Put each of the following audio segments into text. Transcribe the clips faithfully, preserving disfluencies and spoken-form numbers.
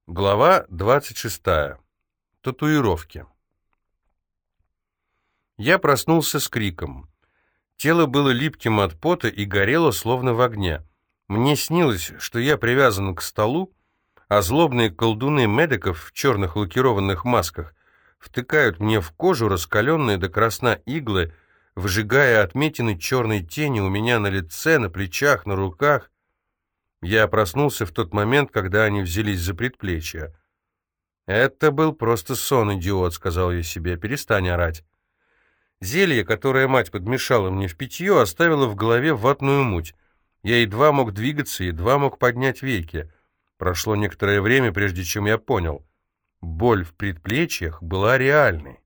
Глава двадцать шестая. Татуировки. Я проснулся с криком. Тело было липким от пота и горело, словно в огне. Мне снилось, что я привязан к столу, а злобные колдуны медиков в черных лакированных масках втыкают мне в кожу раскаленные до красна иглы, выжигая отметины черной тени у меня на лице, на плечах, на руках. Я проснулся в тот момент, когда они взялись за предплечья. «Это был просто сон, идиот», — сказал я себе, — «перестань орать». Зелье, которое мать подмешала мне в питье, оставило в голове ватную муть. Я едва мог двигаться, едва мог поднять веки. Прошло некоторое время, прежде чем я понял. Боль в предплечьях была реальной.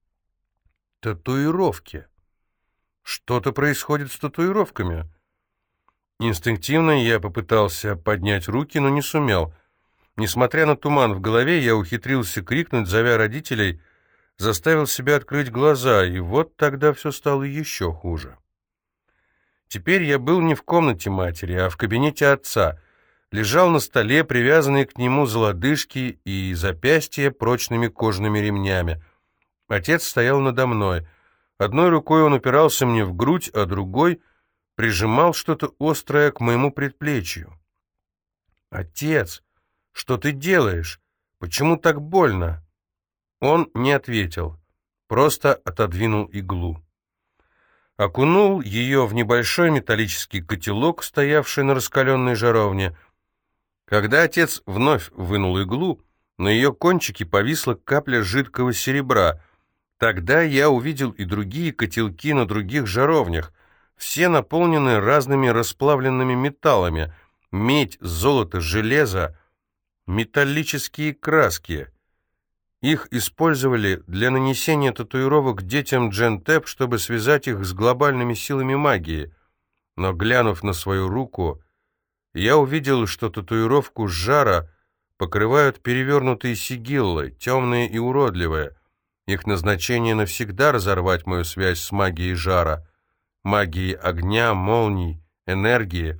Татуировки. Что-то происходит с татуировками. Инстинктивно я попытался поднять руки, но не сумел. Несмотря на туман в голове, я ухитрился крикнуть, зовя родителей, заставил себя открыть глаза, и вот тогда все стало еще хуже. Теперь я был не в комнате матери, а в кабинете отца. Лежал на столе, привязанный к нему за лодыжки и запястья прочными кожаными ремнями. Отец стоял надо мной. Одной рукой он упирался мне в грудь, а другой прижимал что-то острое к моему предплечью. «Отец, что ты делаешь? Почему так больно?» Он не ответил, просто отодвинул иглу. Окунул ее в небольшой металлический котелок, стоявший на раскаленной жаровне. Когда отец вновь вынул иглу, на ее кончике повисла капля жидкого серебра. Тогда я увидел и другие котелки на других жаровнях, все наполнены разными расплавленными металлами: медь, золото, железо, металлические краски. Их использовали для нанесения татуировок детям Джентеп, чтобы связать их с глобальными силами магии. Но, глянув на свою руку, я увидел, что татуировку жара покрывают перевернутые сигиллы, темные и уродливые. Их назначение навсегда разорвать мою связь с магией жара, магией огня, молний, энергии.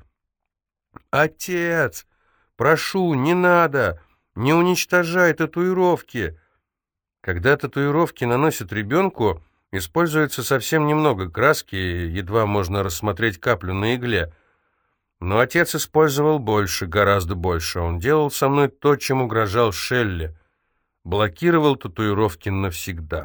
«Отец, прошу, не надо, не уничтожай татуировки!» Когда татуировки наносят ребенку, используется совсем немного краски, едва можно рассмотреть каплю на игле. Но отец использовал больше, гораздо больше. Он делал со мной то, чем угрожал Шелли. Блокировал татуировки навсегда.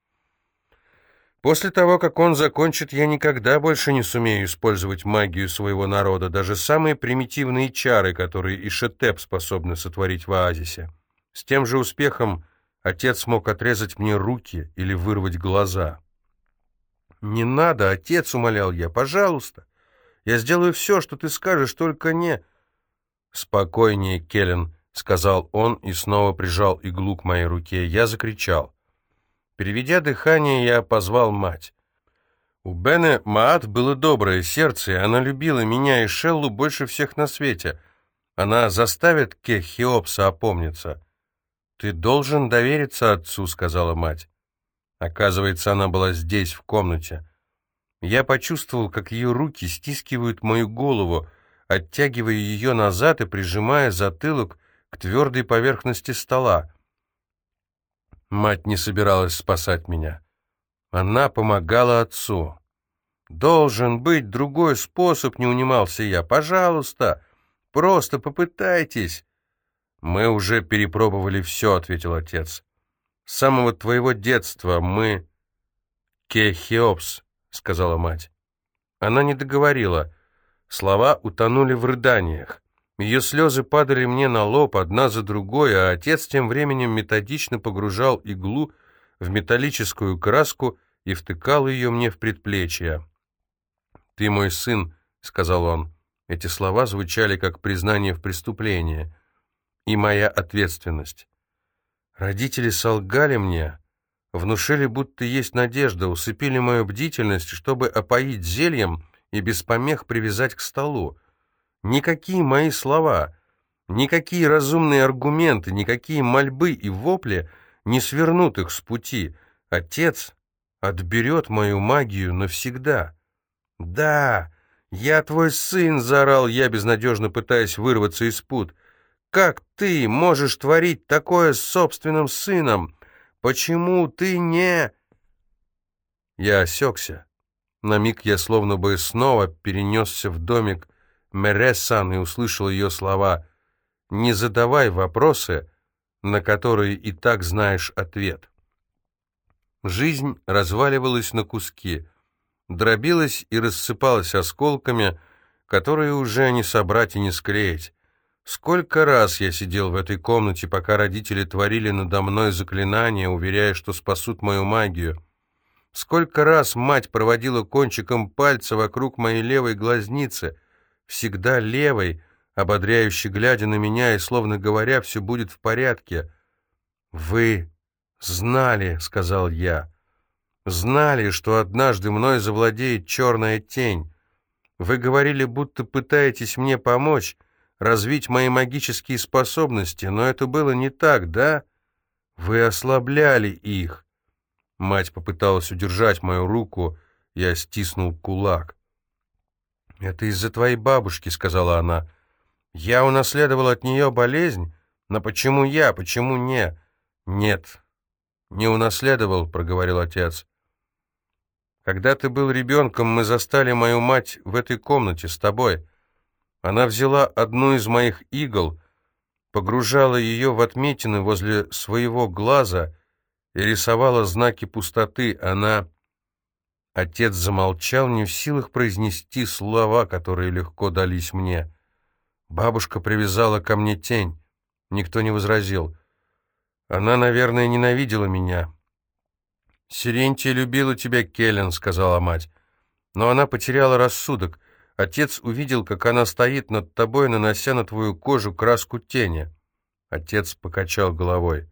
После того, как он закончит, я никогда больше не сумею использовать магию своего народа, даже самые примитивные чары, которые Ишетеп способны сотворить в оазисе. С тем же успехом отец мог отрезать мне руки или вырвать глаза. «Не надо, отец», — умолял я, — «пожалуйста. Я сделаю все, что ты скажешь, только не...» «Спокойнее, Келлен», — сказал он и снова прижал иглу к моей руке. Я закричал. Переведя дыхание, я позвал мать. У Бене Маат было доброе сердце, и она любила меня и Шеллу больше всех на свете. Она заставит Кехиопса опомниться. «Ты должен довериться отцу», — сказала мать. Оказывается, она была здесь, в комнате. Я почувствовал, как ее руки стискивают мою голову, оттягивая ее назад и прижимая затылок к твердой поверхности стола. Мать не собиралась спасать меня. Она помогала отцу. «Должен быть другой способ», — не унимался я. «Пожалуйста, просто попытайтесь». «Мы уже перепробовали все», — ответил отец. «С самого твоего детства мы...» «Кехиопс», — сказала мать. Она не договорила. Слова утонули в рыданиях. Ее слезы падали мне на лоб одна за другой, а отец тем временем методично погружал иглу в металлическую краску и втыкал ее мне в предплечье. «Ты мой сын», — сказал он. Эти слова звучали как признание в преступлении. «И моя ответственность». Родители солгали мне, внушили, будто есть надежда, усыпили мою бдительность, чтобы опоить зельем и без помех привязать к столу. Никакие мои слова, никакие разумные аргументы, никакие мольбы и вопли не свернут их с пути. Отец отберет мою магию навсегда. «Да, я твой сын!» — заорал я, безнадежно пытаясь вырваться из пут. Как ты можешь творить такое с собственным сыном? Почему ты не...» Я осекся. На миг я словно бы снова перенесся в домик Мерессан и услышал ее слова: «Не задавай вопросы, на которые и так знаешь ответ». Жизнь разваливалась на куски, дробилась и рассыпалась осколками, которые уже не собрать и не склеить. Сколько раз я сидел в этой комнате, пока родители творили надо мной заклинания, уверяя, что спасут мою магию. Сколько раз мать проводила кончиком пальца вокруг моей левой глазницы, всегда левой, ободряюще глядя на меня и словно говоря: «Все будет в порядке». «Вы знали», — сказал я, — «знали, что однажды мной завладеет черная тень. Вы говорили, будто пытаетесь мне помочь, развить мои магические способности, но это было не так, да? Вы ослабляли их». Мать попыталась удержать мою руку, я стиснул кулак. «Это из-за твоей бабушки», — сказала она. «Я унаследовал от нее болезнь, но почему я, почему не?» «Нет, не унаследовал», — проговорил отец. «Когда ты был ребенком, мы застали мою мать в этой комнате с тобой. Она взяла одну из моих игл, погружала ее в отметины возле своего глаза и рисовала знаки пустоты. Она...» Отец замолчал, не в силах произнести слова, которые легко дались мне. «Бабушка привязала ко мне тень». Никто не возразил. «Она, наверное, ненавидела меня». «Сирентия любила тебя, Келлен», — сказала мать. «Но она потеряла рассудок. Отец увидел, как она стоит над тобой, нанося на твою кожу краску тени». Отец покачал головой.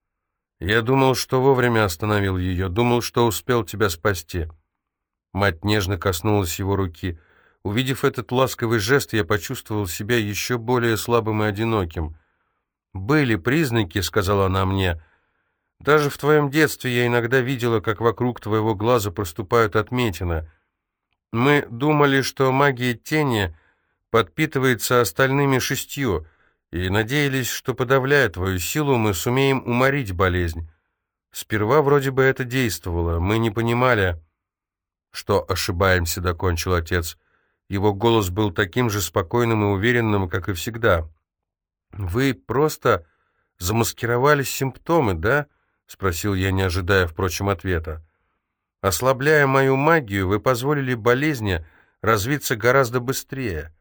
«Я думал, что вовремя остановил ее, думал, что успел тебя спасти». Мать нежно коснулась его руки. Увидев этот ласковый жест, я почувствовал себя еще более слабым и одиноким. «Были признаки», — сказала она мне. «Даже в твоем детстве я иногда видела, как вокруг твоего глаза проступают отметины. Мы думали, что магия тени подпитывается остальными шестью, и надеялись, что, подавляя твою силу, мы сумеем уморить болезнь. Сперва вроде бы это действовало, мы не понимали...» «Что ошибаемся», — докончил отец. Его голос был таким же спокойным и уверенным, как и всегда. «Вы просто замаскировали симптомы, да?» — спросил я, не ожидая, впрочем, ответа. «Ослабляя мою магию, вы позволили болезни развиться гораздо быстрее.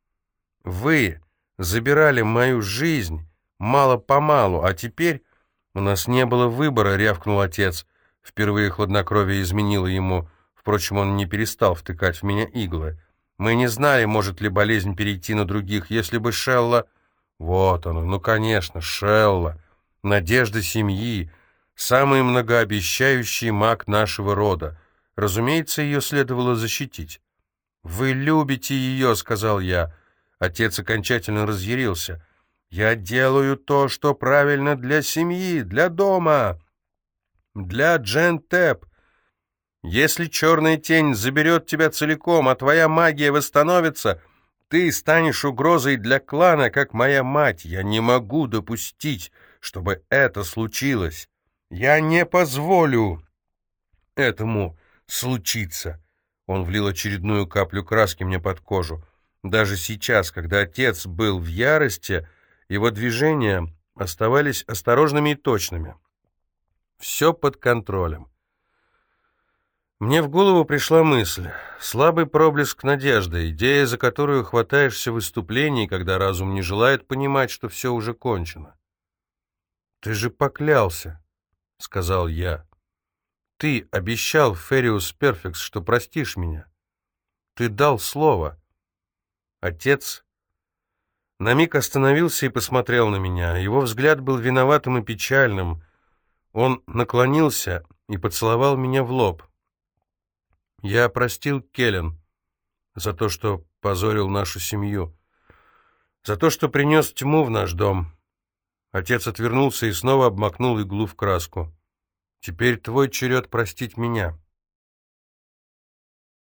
Вы забирали мою жизнь мало-помалу, а теперь...» «У нас не было выбора», — рявкнул отец. Впервые хладнокровие изменило ему. Впрочем, он не перестал втыкать в меня иглы. «Мы не знали, может ли болезнь перейти на других. Если бы Шелла...» «Вот оно, ну, конечно, Шелла. Надежда семьи. Самый многообещающий маг нашего рода. Разумеется, ее следовало защитить». «Вы любите ее», — сказал я. Отец окончательно разъярился. «Я делаю то, что правильно для семьи, для дома, для Джентеп. Если черная тень заберет тебя целиком, а твоя магия восстановится, ты станешь угрозой для клана, как моя мать. Я не могу допустить, чтобы это случилось. Я не позволю этому случиться». Он влил очередную каплю краски мне под кожу. Даже сейчас, когда отец был в ярости, его движения оставались осторожными и точными. Все под контролем. Мне в голову пришла мысль. Слабый проблеск надежды, идея, за которую хватаешься в выступлении, когда разум не желает понимать, что все уже кончено. «Ты же поклялся», — сказал я. «Ты обещал Фериус Перфекс, что простишь меня. Ты дал слово». Отец на миг остановился и посмотрел на меня. Его взгляд был виноватым и печальным. Он наклонился и поцеловал меня в лоб. «Я простил Келлен за то, что позорил нашу семью, за то, что принес тьму в наш дом». Отец отвернулся и снова обмакнул иглу в краску. «Теперь твой черед простить меня».